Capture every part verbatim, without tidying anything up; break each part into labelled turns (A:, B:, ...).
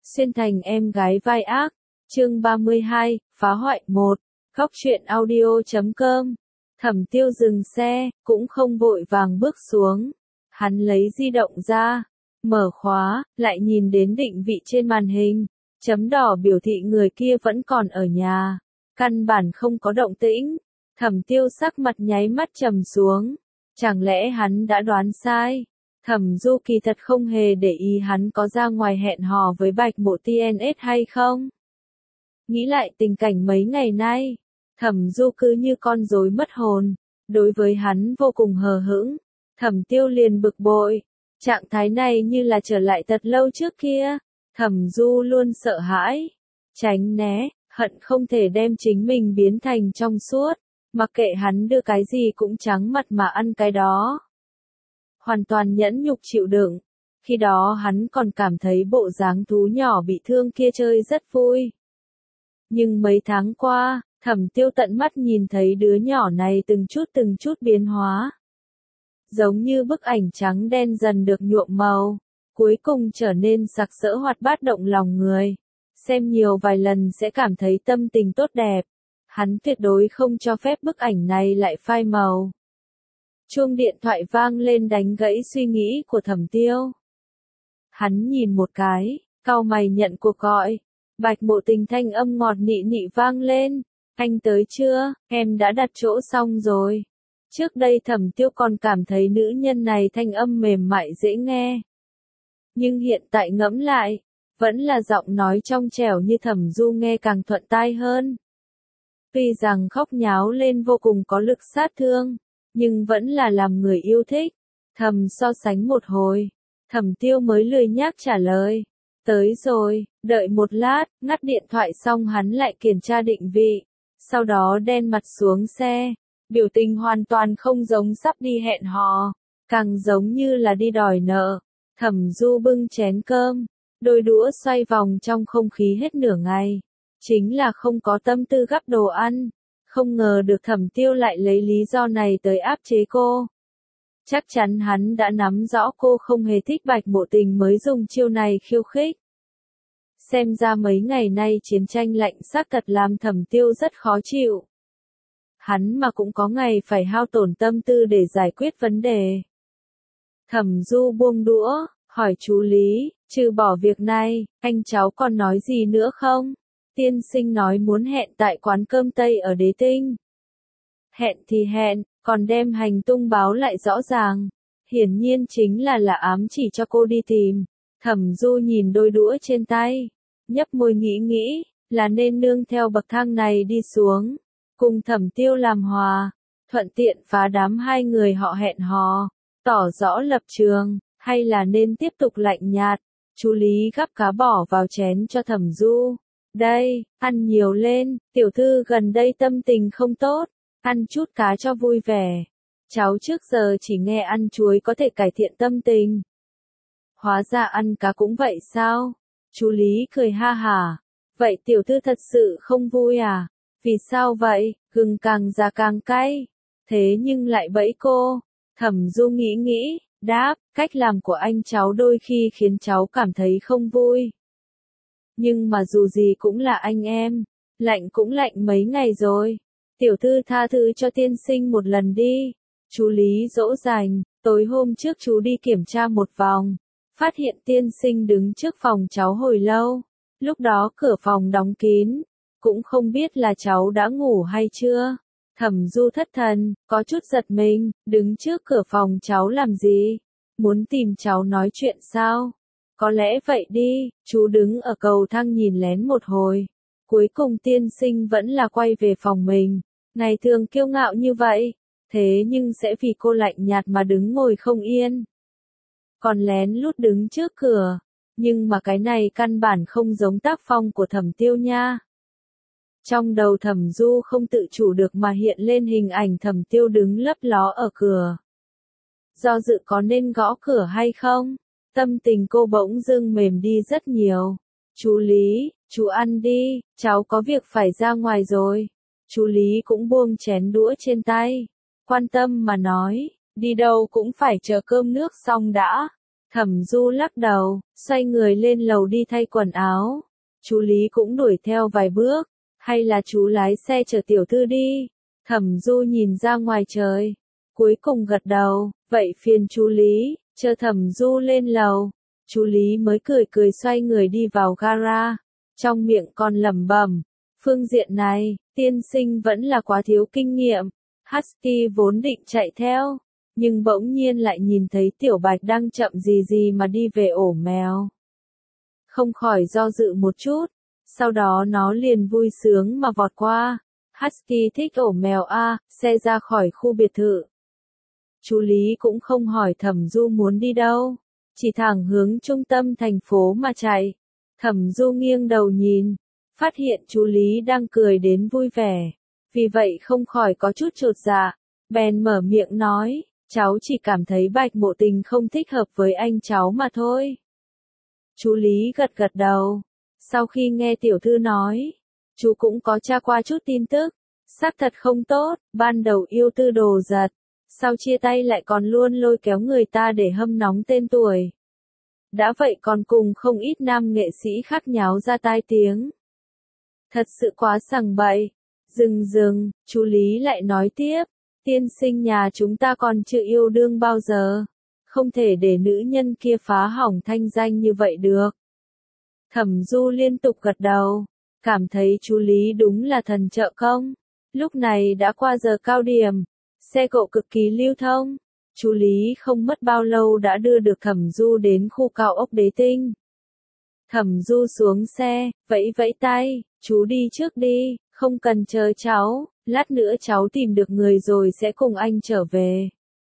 A: Xuyên thành em gái vai ác, chương ba mươi hai, phá hoại một, góc truyện audio chấm com. Thẩm Tiêu dừng xe, cũng không vội vàng bước xuống. Hắn lấy di động ra, mở khóa, lại nhìn đến định vị trên màn hình. Chấm đỏ biểu thị người kia vẫn còn ở nhà. Căn bản không có động tĩnh. Thẩm Tiêu sắc mặt nháy mắt trầm xuống. Chẳng lẽ hắn đã đoán sai? Thẩm Du kỳ thật không hề để ý hắn có ra ngoài hẹn hò với Bạch Mộ tê en ét hay không. Nghĩ lại tình cảnh mấy ngày nay, Thẩm Du cứ như con rối mất hồn, đối với hắn vô cùng hờ hững. Thẩm Tiêu liền bực bội, trạng thái này như là trở lại thật lâu trước kia. Thẩm Du luôn sợ hãi, tránh né, hận không thể đem chính mình biến thành trong suốt, mặc kệ hắn đưa cái gì cũng trắng mặt mà ăn cái đó. Hoàn toàn nhẫn nhục chịu đựng. Khi đó hắn còn cảm thấy bộ dáng thú nhỏ bị thương kia chơi rất vui. Nhưng mấy tháng qua, Thẩm Tiêu tận mắt nhìn thấy đứa nhỏ này từng chút từng chút biến hóa. Giống như bức ảnh trắng đen dần được nhuộm màu, cuối cùng trở nên sặc sỡ hoạt bát động lòng người. Xem nhiều vài lần sẽ cảm thấy tâm tình tốt đẹp. Hắn tuyệt đối không cho phép bức ảnh này lại phai màu. Chuông điện thoại vang lên đánh gãy suy nghĩ của Thẩm Tiêu. Hắn nhìn một cái, cau mày nhận cuộc gọi. Bạch Mộ Tình thanh âm ngọt nị nị vang lên. Anh tới chưa, em đã đặt chỗ xong rồi. Trước đây Thẩm Tiêu còn cảm thấy nữ nhân này thanh âm mềm mại dễ nghe. Nhưng hiện tại ngẫm lại, vẫn là giọng nói trong trẻo như Thẩm Du nghe càng thuận tai hơn. Tuy rằng khóc nháo lên vô cùng có lực sát thương, nhưng vẫn là làm người yêu thích. Thầm so sánh một hồi, Thẩm Tiêu mới lười nhác trả lời. Tới rồi, đợi một lát, ngắt điện thoại xong hắn lại kiểm tra định vị. Sau đó đen mặt xuống xe, biểu tình hoàn toàn không giống sắp đi hẹn hò, càng giống như là đi đòi nợ. Thẩm Du bưng chén cơm, đôi đũa xoay vòng trong không khí hết nửa ngày. Chính là không có tâm tư gắp đồ ăn. Không ngờ được Thẩm Tiêu lại lấy lý do này tới áp chế cô. Chắc chắn hắn đã nắm rõ cô không hề thích Bạch Mộ Tình mới dùng chiêu này khiêu khích. Xem ra mấy ngày nay chiến tranh lạnh xác thật làm Thẩm Tiêu rất khó chịu. Hắn mà cũng có ngày phải hao tổn tâm tư để giải quyết vấn đề. Thẩm Du buông đũa, hỏi chú Lý, trừ bỏ việc này, anh cháu còn nói gì nữa không? Tiên sinh nói muốn hẹn tại quán cơm Tây ở Đế Tinh. Hẹn thì hẹn, còn đem hành tung báo lại rõ ràng. Hiển nhiên chính là là ám chỉ cho cô đi tìm. Thẩm Du nhìn đôi đũa trên tay, nhấp môi nghĩ nghĩ, là nên nương theo bậc thang này đi xuống. Cùng Thẩm Tiêu làm hòa, thuận tiện phá đám hai người họ hẹn hò, tỏ rõ lập trường, hay là nên tiếp tục lạnh nhạt. Chú Lý gắp cá bỏ vào chén cho Thẩm Du. Đây, ăn nhiều lên, tiểu thư gần đây tâm tình không tốt, ăn chút cá cho vui vẻ. Cháu trước giờ chỉ nghe ăn chuối có thể cải thiện tâm tình. Hóa ra ăn cá cũng vậy sao? Chú Lý cười ha hả. Vậy tiểu thư thật sự không vui à? Vì sao vậy? Gừng càng già càng cay. Thế nhưng lại bẫy cô. Thẩm Du nghĩ nghĩ, đáp, cách làm của anh cháu đôi khi khiến cháu cảm thấy không vui. Nhưng mà dù gì cũng là anh em, lạnh cũng lạnh mấy ngày rồi. Tiểu thư tha thứ cho tiên sinh một lần đi. Chú Lý dỗ dành, tối hôm trước chú đi kiểm tra một vòng, phát hiện tiên sinh đứng trước phòng cháu hồi lâu. Lúc đó cửa phòng đóng kín, cũng không biết là cháu đã ngủ hay chưa. Thẩm Du thất thần, có chút giật mình, đứng trước cửa phòng cháu làm gì? Muốn tìm cháu nói chuyện sao? Có lẽ vậy đi, chú đứng ở cầu thang nhìn lén một hồi. Cuối cùng tiên sinh vẫn là quay về phòng mình. Ngày thường kiêu ngạo như vậy, thế nhưng sẽ vì cô lạnh nhạt mà đứng ngồi không yên. Còn lén lút đứng trước cửa, nhưng mà cái này căn bản không giống tác phong của Thẩm Tiêu nha. Trong đầu Thẩm Du không tự chủ được mà hiện lên hình ảnh Thẩm Tiêu đứng lấp ló ở cửa. Do dự có nên gõ cửa hay không? Tâm tình cô bỗng dưng mềm đi rất nhiều. Chú Lý, chú ăn đi, cháu có việc phải ra ngoài rồi. Chú Lý cũng buông chén đũa trên tay. Quan tâm mà nói, đi đâu cũng phải chờ cơm nước xong đã. Thẩm Du lắc đầu, xoay người lên lầu đi thay quần áo. Chú Lý cũng đuổi theo vài bước, hay là chú lái xe chở tiểu thư đi. Thẩm Du nhìn ra ngoài trời, cuối cùng gật đầu, vậy phiền chú Lý, chờ Thẩm Du lên lầu. Chú Lý mới cười cười xoay người đi vào gara, trong miệng còn lẩm bẩm, phương diện này, tiên sinh vẫn là quá thiếu kinh nghiệm. Husky vốn định chạy theo, nhưng bỗng nhiên lại nhìn thấy Tiểu Bạch đang chậm gì gì mà đi về ổ mèo. Không khỏi do dự một chút, sau đó nó liền vui sướng mà vọt qua. Husky thích ổ mèo a, xe ra khỏi khu biệt thự. Chú Lý cũng không hỏi Thẩm Du muốn đi đâu, chỉ thẳng hướng trung tâm thành phố mà chạy. Thẩm Du nghiêng đầu nhìn, phát hiện chú Lý đang cười đến vui vẻ, vì vậy không khỏi có chút chột dạ, bèn mở miệng nói, cháu chỉ cảm thấy Bạch Mộ Tình không thích hợp với anh cháu mà thôi. Chú Lý gật gật đầu, sau khi nghe tiểu thư nói, chú cũng có tra qua chút tin tức, xác thật không tốt, ban đầu yêu tư đồ giật, sau chia tay lại còn luôn lôi kéo người ta để hâm nóng tên tuổi. Đã vậy còn cùng không ít nam nghệ sĩ khác nháo ra tai tiếng. Thật sự quá sằng bậy. Dừng dừng, chú Lý lại nói tiếp, tiên sinh nhà chúng ta còn chưa yêu đương bao giờ, không thể để nữ nhân kia phá hỏng thanh danh như vậy được. Thẩm Du liên tục gật đầu, cảm thấy chú Lý đúng là thần trợ công. Lúc này đã qua giờ cao điểm, xe cộ cực kỳ lưu thông. Chú Lý không mất bao lâu đã đưa được Thẩm Du đến khu cao ốc Đế Tinh. Thẩm Du xuống xe, vẫy vẫy tay, chú đi trước đi, không cần chờ cháu, lát nữa cháu tìm được người rồi sẽ cùng anh trở về.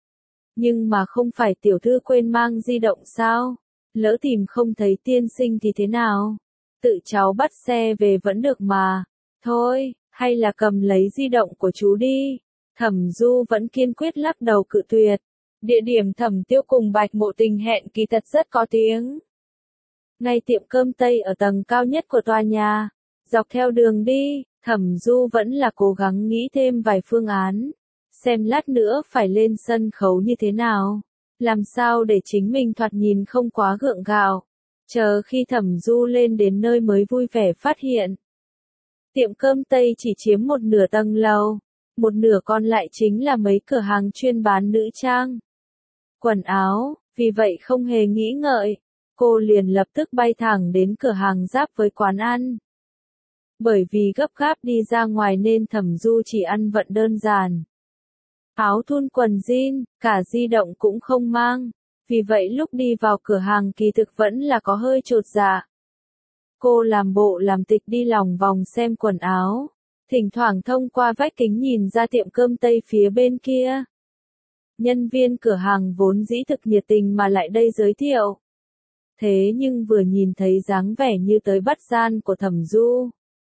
A: Nhưng mà không phải tiểu thư quên mang di động sao? Lỡ tìm không thấy tiên sinh thì thế nào? Tự cháu bắt xe về vẫn được mà. Thôi, hay là cầm lấy di động của chú đi. Thẩm Du vẫn kiên quyết lắc đầu cự tuyệt. Địa điểm Thẩm Tiêu cùng Bạch Mộ Tình hẹn kỳ thật rất có tiếng. Ngay tiệm cơm Tây ở tầng cao nhất của tòa nhà. Dọc theo đường đi, Thẩm Du vẫn là cố gắng nghĩ thêm vài phương án. Xem lát nữa phải lên sân khấu như thế nào. Làm sao để chính mình thoạt nhìn không quá gượng gạo. Chờ khi Thẩm Du lên đến nơi mới vui vẻ phát hiện. Tiệm cơm Tây chỉ chiếm một nửa tầng lầu. Một nửa còn lại chính là mấy cửa hàng chuyên bán nữ trang, quần áo, vì vậy không hề nghĩ ngợi. Cô liền lập tức bay thẳng đến cửa hàng giáp với quán ăn. Bởi vì gấp gáp đi ra ngoài nên Thẩm Du chỉ ăn vận đơn giản. Áo thun quần jean, cả di động cũng không mang. Vì vậy lúc đi vào cửa hàng kỳ thực vẫn là có hơi chột dạ. Cô làm bộ làm tịch đi lòng vòng xem quần áo. Thỉnh thoảng thông qua vách kính nhìn ra tiệm cơm Tây phía bên kia. Nhân viên cửa hàng vốn dĩ thực nhiệt tình mà lại đây giới thiệu. Thế nhưng vừa nhìn thấy dáng vẻ như tới bắt gian của Thẩm Du,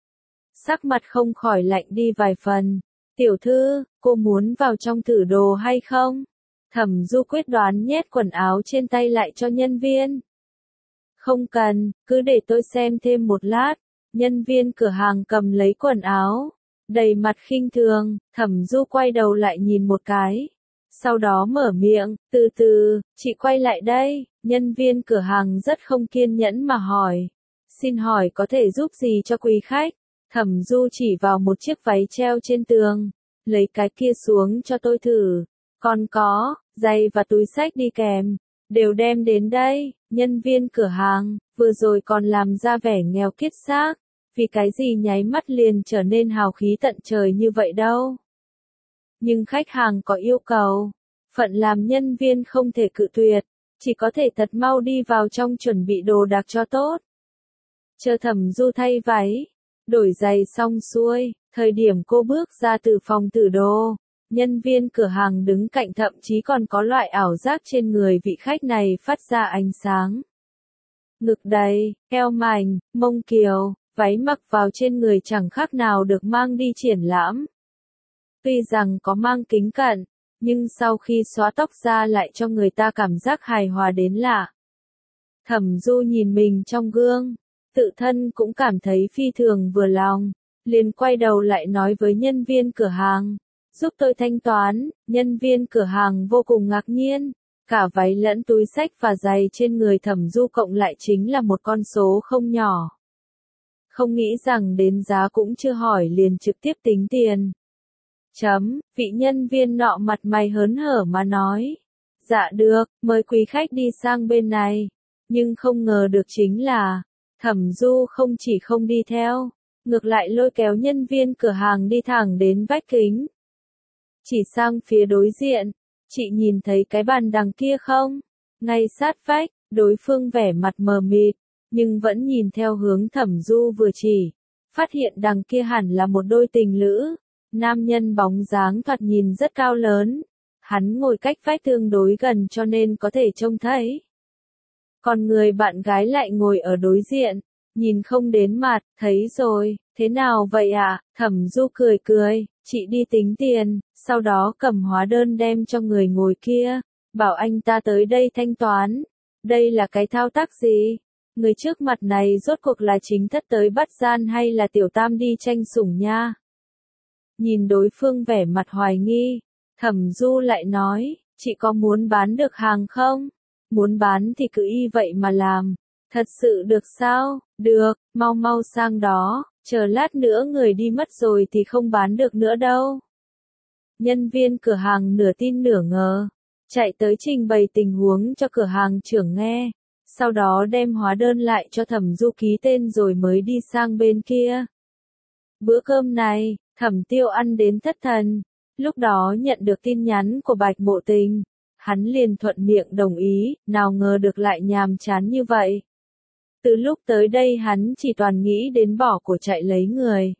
A: sắc mặt không khỏi lạnh đi vài phần. Tiểu thư, cô muốn vào trong thử đồ hay không? Thẩm Du quyết đoán nhét quần áo trên tay lại cho nhân viên. Không cần, cứ để tôi xem thêm một lát. Nhân viên cửa hàng cầm lấy quần áo, đầy mặt khinh thường. Thẩm Du quay đầu lại nhìn một cái. Sau đó mở miệng, từ từ, chị quay lại đây. Nhân viên cửa hàng rất không kiên nhẫn mà hỏi. Xin hỏi có thể giúp gì cho quý khách? Thẩm Du chỉ vào một chiếc váy treo trên tường. Lấy cái kia xuống cho tôi thử. Còn có, giày và túi xách đi kèm. Đều đem đến đây. Nhân viên cửa hàng, vừa rồi còn làm ra vẻ nghèo kiết xác. Vì cái gì nháy mắt liền trở nên hào khí tận trời như vậy đâu. Nhưng khách hàng có yêu cầu. Phận làm nhân viên không thể cự tuyệt. Chỉ có thể thật mau đi vào trong chuẩn bị đồ đạc cho tốt. Chờ Thẩm Du thay váy, đổi giày xong xuôi, thời điểm cô bước ra từ phòng thử đồ, nhân viên cửa hàng đứng cạnh thậm chí còn có loại ảo giác trên người vị khách này phát ra ánh sáng. Ngực đầy, eo mảnh, mông kiều, váy mặc vào trên người chẳng khác nào được mang đi triển lãm. Tuy rằng có mang kính cận, nhưng sau khi xóa tóc ra lại cho người ta cảm giác hài hòa đến lạ. Thẩm Du nhìn mình trong gương, tự thân cũng cảm thấy phi thường vừa lòng, liền quay đầu lại nói với nhân viên cửa hàng, giúp tôi thanh toán. Nhân viên cửa hàng vô cùng ngạc nhiên, Cả váy lẫn túi xách và giày trên người Thẩm Du cộng lại chính là một con số không nhỏ. Không nghĩ rằng đến giá cũng chưa hỏi liền trực tiếp tính tiền. Chấm, vị nhân viên nọ mặt mày hớn hở mà nói. Dạ được, mời quý khách đi sang bên này. Nhưng không ngờ được chính là, Thẩm Du không chỉ không đi theo, ngược lại lôi kéo nhân viên cửa hàng đi thẳng đến vách kính. Chỉ sang phía đối diện, chị nhìn thấy cái bàn đằng kia không? Ngay sát vách, đối phương vẻ mặt mờ mịt, nhưng vẫn nhìn theo hướng Thẩm Du vừa chỉ. Phát hiện đằng kia hẳn là một đôi tình lữ. Nam nhân bóng dáng thoạt nhìn rất cao lớn. Hắn ngồi cách vách tương đối gần cho nên có thể trông thấy. Còn người bạn gái lại ngồi ở đối diện, nhìn không đến mặt, thấy rồi, thế nào vậy ạ? À? Thẩm Du cười cười, chị đi tính tiền, sau đó cầm hóa đơn đem cho người ngồi kia, bảo anh ta tới đây thanh toán. Đây là cái thao tác gì? Người trước mặt này rốt cuộc là chính thất tới bắt gian hay là tiểu tam đi tranh sủng nha? Nhìn đối phương vẻ mặt hoài nghi, Thẩm Du lại nói, chị có muốn bán được hàng không? Muốn bán thì cứ y vậy mà làm. Thật sự được sao? Được, mau mau sang đó, chờ lát nữa người đi mất rồi thì không bán được nữa đâu. Nhân viên cửa hàng nửa tin nửa ngờ, chạy tới trình bày tình huống cho cửa hàng trưởng nghe, sau đó đem hóa đơn lại cho Thẩm Du ký tên rồi mới đi sang bên kia. Bữa cơm này, Thẩm Tiêu ăn đến thất thần, lúc đó nhận được tin nhắn của Bạch Mộ Tình, hắn liền thuận miệng đồng ý, nào ngờ được lại nhàm chán như vậy. Từ lúc tới đây hắn chỉ toàn nghĩ đến bỏ của chạy lấy người.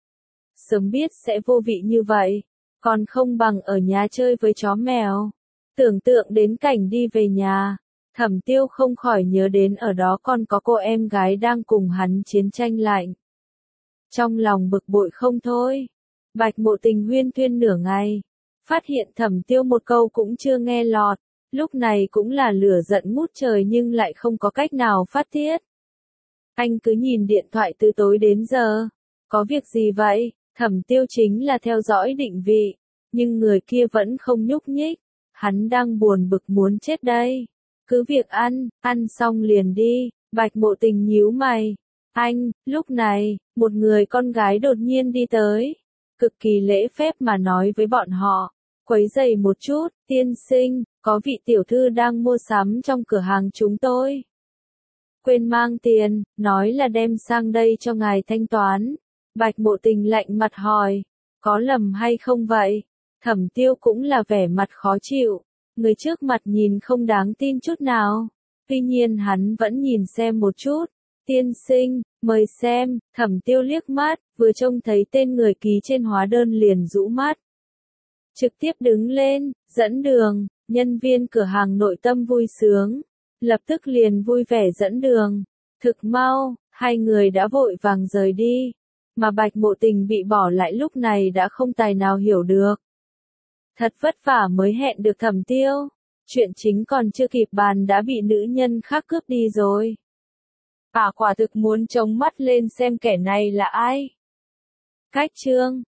A: Sớm biết sẽ vô vị như vậy, còn không bằng ở nhà chơi với chó mèo. Tưởng tượng đến cảnh đi về nhà, Thẩm Tiêu không khỏi nhớ đến ở đó còn có cô em gái đang cùng hắn chiến tranh lạnh. Trong lòng bực bội không thôi, Bạch Mộ Tình huyên thuyên nửa ngày, phát hiện Thẩm Tiêu một câu cũng chưa nghe lọt, lúc này cũng là lửa giận ngút trời nhưng lại không có cách nào phát tiết. Anh cứ nhìn điện thoại từ tối đến giờ, có việc gì vậy? Thẩm Tiêu chính là theo dõi định vị, nhưng người kia vẫn không nhúc nhích, hắn đang buồn bực muốn chết đây. Cứ việc ăn, ăn xong liền đi. Bạch Mộ Tình nhíu mày. Anh, lúc này, một người con gái đột nhiên đi tới, cực kỳ lễ phép mà nói với bọn họ, quấy rầy một chút, tiên sinh, có vị tiểu thư đang mua sắm trong cửa hàng chúng tôi. Quên mang tiền, nói là đem sang đây cho ngài thanh toán. Bạch Mộ Tình lạnh mặt hỏi, có lầm hay không vậy? Thẩm Tiêu cũng là vẻ mặt khó chịu, người trước mặt nhìn không đáng tin chút nào. Tuy nhiên hắn vẫn nhìn xem một chút. Tiên sinh, mời xem. Thẩm Tiêu liếc mắt, vừa trông thấy tên người ký trên hóa đơn liền rũ mắt. Trực tiếp đứng lên, dẫn đường. Nhân viên cửa hàng nội tâm vui sướng, lập tức liền vui vẻ dẫn đường. Thực mau, hai người đã vội vàng rời đi, mà Bạch Mộ Tình bị bỏ lại lúc này đã không tài nào hiểu được. Thật vất vả mới hẹn được Thẩm Tiêu, chuyện chính còn chưa kịp bàn đã bị nữ nhân khác cướp đi rồi. À, quả thực muốn trông mắt lên xem kẻ này là ai. Cách chương